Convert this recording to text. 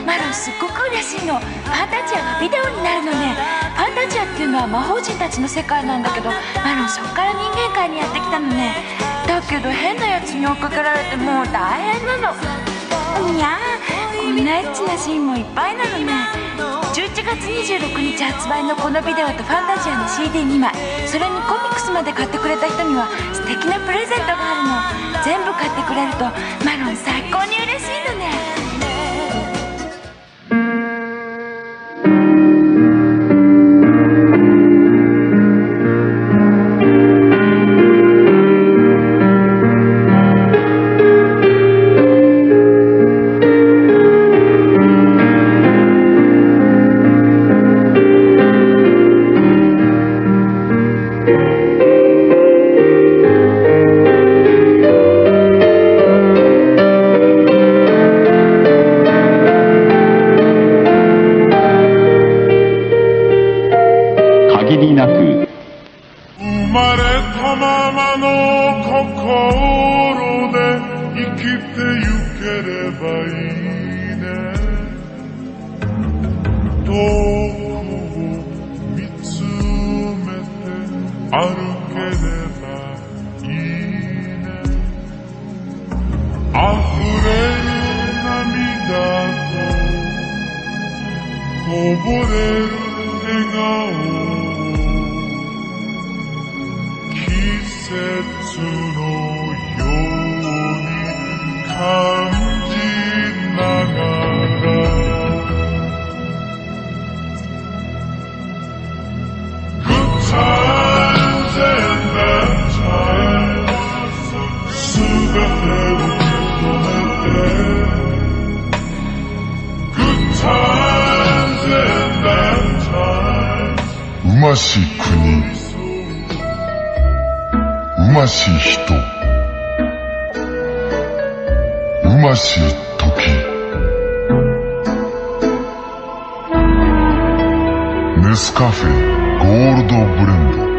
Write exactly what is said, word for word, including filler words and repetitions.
マロンすっごく嬉しいの。ファンタジアがビデオになるのね。ファンタジアっていうのは魔法陣たちの世界なんだけど、マロンそっから人間界にやってきたのね。だけど変なやつに追っかけられてもう大変なの。いやー、こんなエッチなシーンもいっぱいなのね。じゅういちがつにじゅうろくにち発売のこのビデオとファンタジアの シーディーに 枚、それにコミックスまで買ってくれた人には素敵なプレゼントがあるの。全部買ってくれるとマロン最高に嬉しいのね。 限りなく生まれたままの心で生きてゆければいいね。遠くを見つめて歩ければいいね。溢れる涙とこぼれる笑顔、季節のように感じながら Good times and bad times すべてを認めて Good times and bad times うまし国うまし人、うまし時、ネスカフェゴールドブレンド。